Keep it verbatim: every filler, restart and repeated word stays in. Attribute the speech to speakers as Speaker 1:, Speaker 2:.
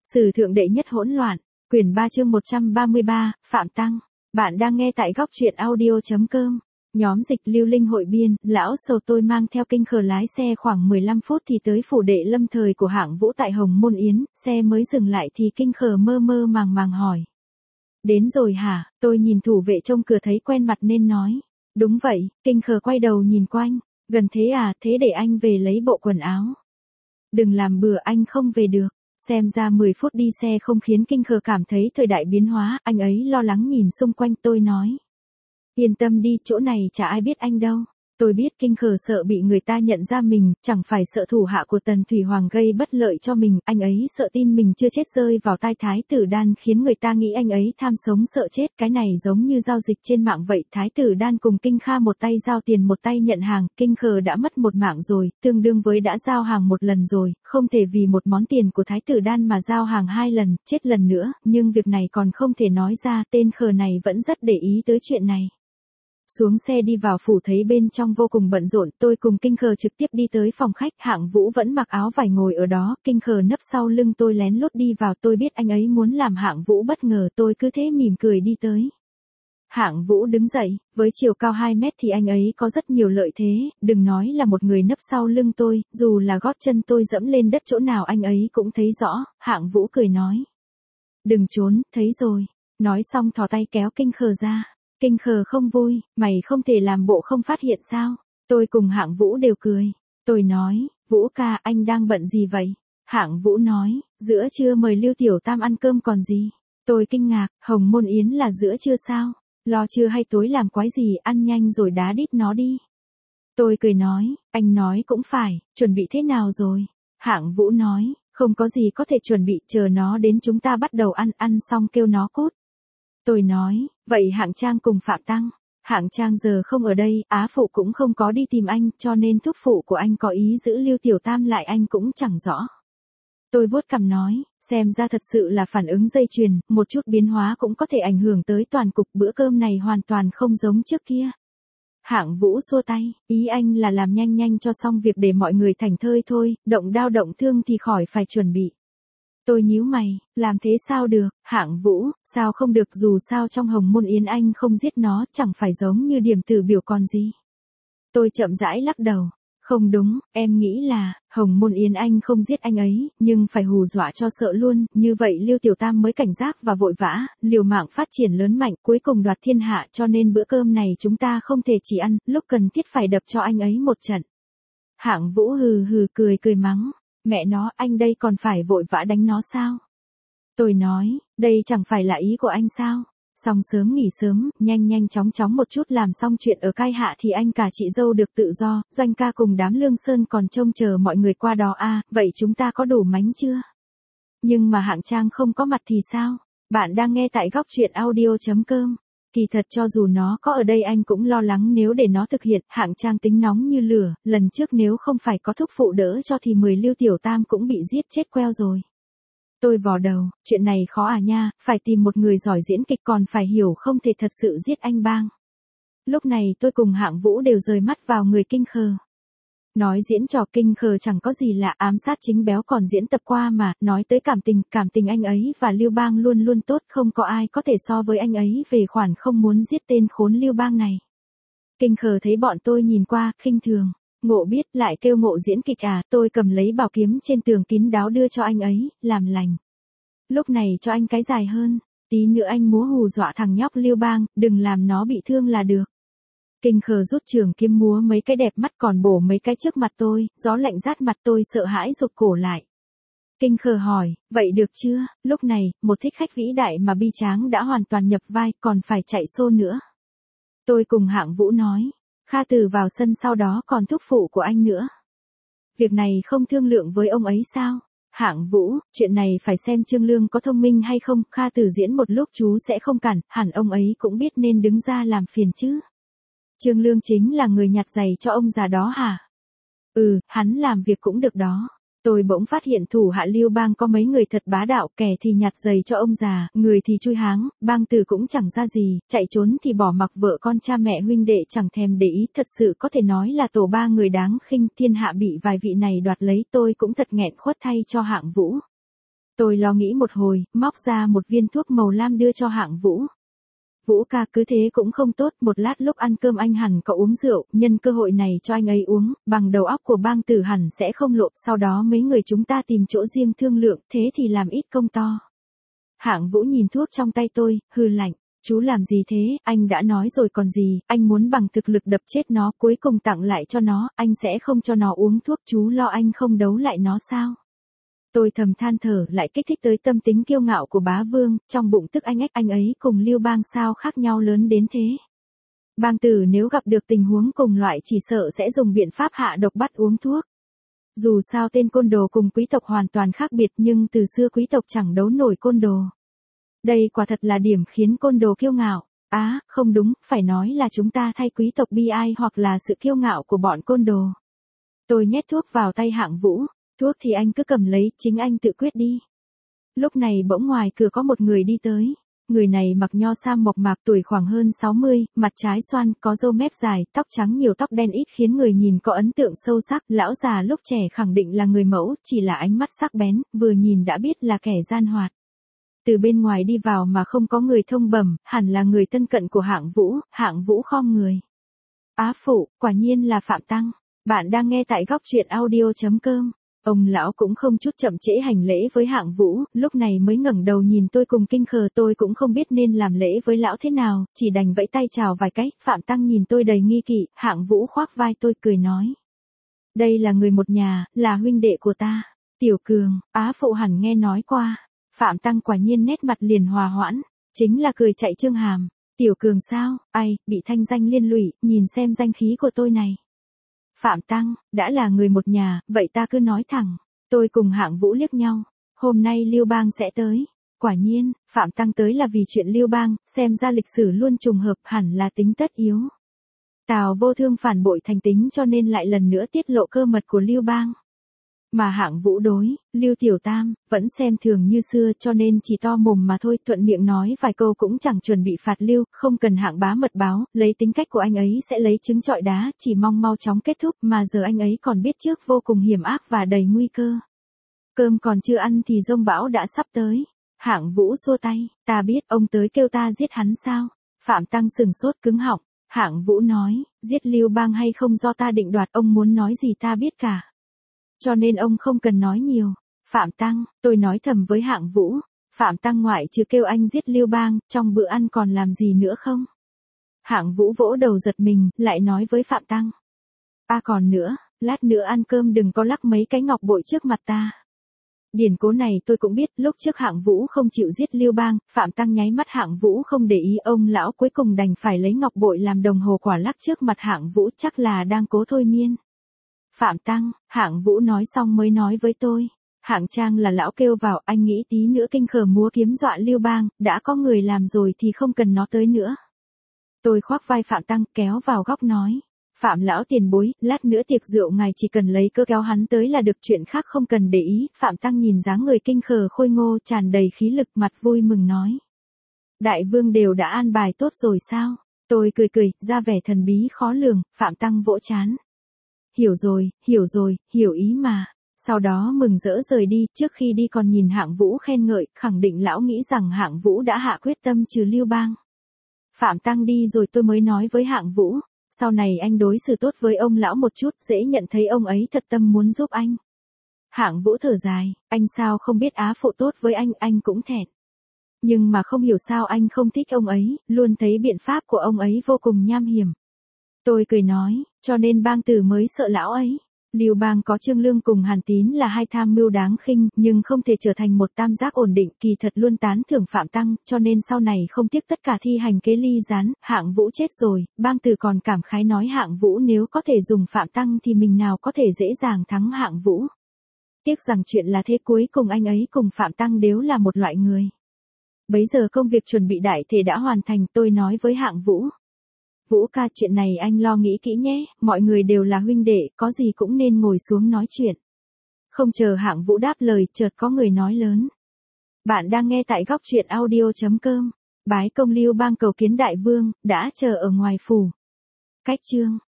Speaker 1: Sử thượng đệ nhất hỗn loạn, quyển ba chương một trăm ba mươi ba, Phạm Tăng. Bạn đang nghe tại góc truyện audio.com. Nhóm dịch lưu linh hội biên, lão sầu tôi mang theo kinh khờ lái xe khoảng mười lăm phút thì tới phủ đệ lâm thời của hạng Vũ tại Hồng Môn Yến, xe mới dừng lại thì kinh khờ mơ mơ màng màng hỏi. Đến rồi hả? Tôi nhìn thủ vệ trông cửa thấy quen mặt nên nói. Đúng vậy, kinh khờ quay đầu nhìn quanh. Gần thế à, thế để anh về lấy bộ quần áo. Đừng làm bừa, anh không về được. Xem ra mười phút đi xe không khiến kinh khờ cảm thấy thời đại biến hóa, anh ấy lo lắng nhìn xung quanh. Tôi nói. Yên tâm đi, chỗ này chả ai biết anh đâu. Tôi biết kinh khờ sợ bị người ta nhận ra mình, chẳng phải sợ thủ hạ của Tần Thủy Hoàng gây bất lợi cho mình, anh ấy sợ tin mình chưa chết rơi vào tai Thái tử Đan khiến người ta nghĩ anh ấy tham sống sợ chết. Cái này giống như giao dịch trên mạng vậy, Thái tử Đan cùng Kinh Kha một tay giao tiền một tay nhận hàng, kinh khờ đã mất một mạng rồi, tương đương với đã giao hàng một lần rồi, không thể vì một món tiền của Thái tử Đan mà giao hàng hai lần, chết lần nữa, nhưng việc này còn không thể nói ra, tên khờ này vẫn rất để ý tới chuyện này. Xuống xe đi vào phủ thấy bên trong vô cùng bận rộn, tôi cùng kinh khờ trực tiếp đi tới phòng khách, hạng Vũ vẫn mặc áo vải ngồi ở đó, kinh khờ nấp sau lưng tôi lén lút đi vào, tôi biết anh ấy muốn làm hạng Vũ bất ngờ, tôi cứ thế mỉm cười đi tới. Hạng Vũ đứng dậy, với chiều cao hai mét thì anh ấy có rất nhiều lợi thế, đừng nói là một người nấp sau lưng tôi, dù là gót chân tôi dẫm lên đất chỗ nào anh ấy cũng thấy rõ, hạng Vũ cười nói. Đừng trốn, thấy rồi. Nói xong thò tay kéo kinh khờ ra. Kinh khờ không vui, mày không thể làm bộ không phát hiện sao? Tôi cùng hạng Vũ đều cười. Tôi nói, Vũ ca, anh đang bận gì vậy? Hạng Vũ nói, giữa trưa mời Lưu Tiểu Tam ăn cơm còn gì? Tôi kinh ngạc, Hồng Môn Yến là giữa trưa sao? Lo trưa hay tối làm quái gì, ăn nhanh rồi đá đít nó đi. Tôi cười nói, anh nói cũng phải, chuẩn bị thế nào rồi? Hạng Vũ nói, không có gì có thể chuẩn bị, chờ nó đến chúng ta bắt đầu ăn, ăn xong kêu nó cút. Tôi nói, vậy Hạng Trang cùng Phạm Tăng. Hạng Trang giờ không ở đây, Á Phụ cũng không có đi tìm anh, cho nên thúc phụ của anh có ý giữ Lưu Tiểu Tam lại anh cũng chẳng rõ. Tôi vuốt cằm nói, xem ra thật sự là phản ứng dây chuyền, một chút biến hóa cũng có thể ảnh hưởng tới toàn cục, bữa cơm này hoàn toàn không giống trước kia. Hạng Vũ xua tay, ý anh là làm nhanh nhanh cho xong việc để mọi người thảnh thơi thôi, động đao động thương thì khỏi phải chuẩn bị. Tôi nhíu mày, làm thế sao được, hạng Vũ, sao không được, dù sao trong Hồng Môn Yến anh không giết nó, chẳng phải giống như điểm tử biểu còn gì. Tôi chậm rãi lắc đầu, không đúng, em nghĩ là, Hồng Môn Yến anh không giết anh ấy, nhưng phải hù dọa cho sợ luôn, như vậy Lưu Tiểu Tam mới cảnh giác và vội vã, liều mạng phát triển lớn mạnh, cuối cùng đoạt thiên hạ, cho nên bữa cơm này chúng ta không thể chỉ ăn, lúc cần thiết phải đập cho anh ấy một trận. Hạng Vũ hừ hừ cười cười mắng. Mẹ nó, anh đây còn phải vội vã đánh nó sao? Tôi nói, đây chẳng phải là ý của anh sao? Xong sớm nghỉ sớm, nhanh nhanh chóng chóng một chút làm xong chuyện ở Cai Hạ thì anh cả chị dâu được tự do, Doanh ca cùng đám Lương Sơn còn trông chờ mọi người qua đó à, vậy chúng ta có đủ mánh chưa? Nhưng mà Hạng Trang không có mặt thì sao? Bạn đang nghe tại góc truyện audio.com. Kỳ thật cho dù nó có ở đây anh cũng lo lắng nếu để nó thực hiện, Hạng Trang tính nóng như lửa, lần trước nếu không phải có thúc phụ đỡ cho thì mười Lưu Tiểu Tam cũng bị giết chết queo rồi. Tôi vò đầu, chuyện này khó à nha, phải tìm một người giỏi diễn kịch còn phải hiểu không thể thật sự giết anh bang. Lúc này tôi cùng Hạng Vũ đều rời mắt vào người kinh khờ. Nói diễn trò kinh khờ chẳng có gì lạ, ám sát chính béo còn diễn tập qua mà, nói tới cảm tình, cảm tình anh ấy và Lưu Bang luôn luôn tốt, không có ai có thể so với anh ấy về khoản không muốn giết tên khốn Lưu Bang này. Kinh khờ thấy bọn tôi nhìn qua, khinh thường, Ngộ biết, lại kêu Ngộ diễn kịch à, tôi cầm lấy bảo kiếm trên tường kín đáo đưa cho anh ấy, làm lành. Lúc này cho anh cái dài hơn, tí nữa anh múa hù dọa thằng nhóc Lưu Bang, đừng làm nó bị thương là được. Kinh khờ rút trường kiếm múa mấy cái đẹp mắt còn bổ mấy cái trước mặt tôi, gió lạnh rát mặt tôi sợ hãi rụt cổ lại. Kinh khờ hỏi, vậy được chưa? Lúc này, một thích khách vĩ đại mà bi tráng đã hoàn toàn nhập vai, còn phải chạy xô nữa. Tôi cùng Hạng Vũ nói, Kha Tử vào sân sau đó còn thúc phụ của anh nữa. Việc này không thương lượng với ông ấy sao? Hạng Vũ, chuyện này phải xem Trương Lương có thông minh hay không, Kha Tử diễn một lúc chú sẽ không cản, hẳn ông ấy cũng biết nên đứng ra làm phiền chứ. Trương Lương chính là người nhặt giày cho ông già đó hả? Ừ, hắn làm việc cũng được đó. Tôi bỗng phát hiện thủ hạ Lưu Bang có mấy người thật bá đạo, kẻ thì nhặt giày cho ông già, người thì chui háng, Bang Tử cũng chẳng ra gì, chạy trốn thì bỏ mặc vợ con cha mẹ huynh đệ chẳng thèm để ý, thật sự có thể nói là tổ ba người đáng khinh, thiên hạ bị vài vị này đoạt lấy, tôi cũng thật nghẹn khuất thay cho Hạng Vũ. Tôi lo nghĩ một hồi, móc ra một viên thuốc màu lam đưa cho Hạng Vũ. Vũ ca, cứ thế cũng không tốt, một lát lúc ăn cơm anh hẳn có uống rượu, nhân cơ hội này cho anh ấy uống, bằng đầu óc của bang tử hẳn sẽ không lộ, sau đó mấy người chúng ta tìm chỗ riêng thương lượng, thế thì làm ít công to. Hạng Vũ nhìn thuốc trong tay tôi, hừ lạnh, chú làm gì thế, anh đã nói rồi còn gì, anh muốn bằng thực lực đập chết nó, cuối cùng tặng lại cho nó, anh sẽ không cho nó uống thuốc, chú lo anh không đấu lại nó sao? Tôi thầm than thở, lại kích thích tới tâm tính kiêu ngạo của bá vương, trong bụng tức anh ếch, anh ấy cùng Lưu Bang sao khác nhau lớn đến thế. Bang tử nếu gặp được tình huống cùng loại chỉ sợ sẽ dùng biện pháp hạ độc bắt uống thuốc. Dù sao tên côn đồ cùng quý tộc hoàn toàn khác biệt, nhưng từ xưa quý tộc chẳng đấu nổi côn đồ. Đây quả thật là điểm khiến côn đồ kiêu ngạo. Á, à, không đúng, phải nói là chúng ta thay quý tộc bi ai hoặc là sự kiêu ngạo của bọn côn đồ. Tôi nhét thuốc vào tay Hạng Vũ. Thuốc thì anh cứ cầm lấy, chính anh tự quyết đi. Lúc này bỗng ngoài cửa có một người đi tới. Người này mặc nho sam mộc mạc, tuổi khoảng hơn sáu mươi, mặt trái xoan, có râu mép dài, tóc trắng nhiều tóc đen ít khiến người nhìn có ấn tượng sâu sắc. Lão già lúc trẻ khẳng định là người mẫu, chỉ là ánh mắt sắc bén, vừa nhìn đã biết là kẻ gian hoạt. Từ bên ngoài đi vào mà không có người thông bẩm, hẳn là người thân cận của Hạng Vũ. Hạng Vũ khom người. Á phụ, quả nhiên là Phạm Tăng. Bạn đang nghe tại góc truyện audio chấm com. Ông lão cũng không chút chậm trễ hành lễ với Hạng Vũ, lúc này mới ngẩng đầu nhìn tôi cùng kinh khờ, tôi cũng không biết nên làm lễ với lão thế nào, chỉ đành vẫy tay chào vài cái. Phạm Tăng nhìn tôi đầy nghi kỵ, Hạng Vũ khoác vai tôi cười nói. Đây là người một nhà, là huynh đệ của ta. Tiểu Cường, Á phụ hẳn nghe nói qua. Phạm Tăng quả nhiên nét mặt liền hòa hoãn, chính là cười chạy trương hàm. Tiểu Cường sao, ai, bị thanh danh liên lụy, nhìn xem danh khí của tôi này. Phạm Tăng, đã là người một nhà, vậy ta cứ nói thẳng. Tôi cùng Hạng Vũ liếc nhau. Hôm nay Lưu Bang sẽ tới. Quả nhiên, Phạm Tăng tới là vì chuyện Lưu Bang, xem ra lịch sử luôn trùng hợp, hẳn là tính tất yếu. Tào Vô Thương phản bội thành tính cho nên lại lần nữa tiết lộ cơ mật của Lưu Bang. Mà Hạng Vũ đối, Lưu Tiểu Tam, vẫn xem thường như xưa cho nên chỉ to mồm mà thôi, thuận miệng nói vài câu cũng chẳng chuẩn bị phạt Lưu, không cần Hạng bá mật báo, lấy tính cách của anh ấy sẽ lấy trứng trọi đá, chỉ mong mau chóng kết thúc, mà giờ anh ấy còn biết trước vô cùng hiểm ác và đầy nguy cơ. Cơm còn chưa ăn thì dông bão đã sắp tới. Hạng Vũ xua tay, ta biết, ông tới kêu ta giết hắn sao? Phạm Tăng sừng sốt cứng họng. Hạng Vũ nói, giết Lưu Bang hay không do ta định đoạt, ông muốn nói gì ta biết cả. Cho nên ông không cần nói nhiều. Phạm Tăng, tôi nói thầm với Hạng Vũ. Phạm Tăng ngoại trừ kêu anh giết Lưu Bang, trong bữa ăn còn làm gì nữa không? Hạng Vũ vỗ đầu giật mình, lại nói với Phạm Tăng. À còn nữa, lát nữa ăn cơm đừng có lắc mấy cái ngọc bội trước mặt ta. Điển cố này tôi cũng biết, lúc trước Hạng Vũ không chịu giết Lưu Bang, Phạm Tăng nháy mắt Hạng Vũ không để ý, ông lão cuối cùng đành phải lấy ngọc bội làm đồng hồ quả lắc trước mặt Hạng Vũ, chắc là đang cố thôi miên. Phạm Tăng, Hạng Vũ nói xong mới nói với tôi. Hạng Trang là lão kêu vào, anh nghĩ tí nữa kinh khờ múa kiếm dọa Lưu Bang, đã có người làm rồi thì không cần nó tới nữa. Tôi khoác vai Phạm Tăng kéo vào góc nói. Phạm lão tiền bối, lát nữa tiệc rượu ngài chỉ cần lấy cơ kéo hắn tới là được, chuyện khác không cần để ý. Phạm Tăng nhìn dáng người kinh khờ khôi ngô tràn đầy khí lực, mặt vui mừng nói. Đại vương đều đã an bài tốt rồi sao? Tôi cười cười, ra vẻ thần bí khó lường. Phạm Tăng vỗ trán. Hiểu rồi, hiểu rồi, hiểu ý mà. Sau đó mừng rỡ rời đi, trước khi đi còn nhìn Hạng Vũ khen ngợi, khẳng định lão nghĩ rằng Hạng Vũ đã hạ quyết tâm trừ Lưu Bang. Phạm Tăng đi rồi tôi mới nói với Hạng Vũ, sau này anh đối xử tốt với ông lão một chút, dễ nhận thấy ông ấy thật tâm muốn giúp anh. Hạng Vũ thở dài, anh sao không biết Á phụ tốt với anh, anh cũng thẹn. Nhưng mà không hiểu sao anh không thích ông ấy, luôn thấy biện pháp của ông ấy vô cùng nham hiểm. Tôi cười nói, cho nên Bang tử mới sợ lão ấy. Lưu Bang có Trương Lương cùng Hàn Tín là hai tham mưu đáng khinh, nhưng không thể trở thành một tam giác ổn định, kỳ thật luôn tán thưởng Phạm Tăng, cho nên sau này không tiếc tất cả thi hành kế ly gián. Hạng Vũ chết rồi, Bang tử còn cảm khái nói Hạng Vũ nếu có thể dùng Phạm Tăng thì mình nào có thể dễ dàng thắng Hạng Vũ. Tiếc rằng chuyện là thế, cuối cùng anh ấy cùng Phạm Tăng đều là một loại người. Bấy giờ công việc chuẩn bị đại thể đã hoàn thành, tôi nói với Hạng Vũ. Vũ ca, chuyện này anh lo nghĩ kỹ nhé, mọi người đều là huynh đệ, có gì cũng nên ngồi xuống nói chuyện. Không chờ Hạng Vũ đáp lời, chợt có người nói lớn. Bạn đang nghe tại góc truyện audio chấm com. Bái công Lưu Bang cầu kiến đại vương, đã chờ ở ngoài phủ. Cách chương.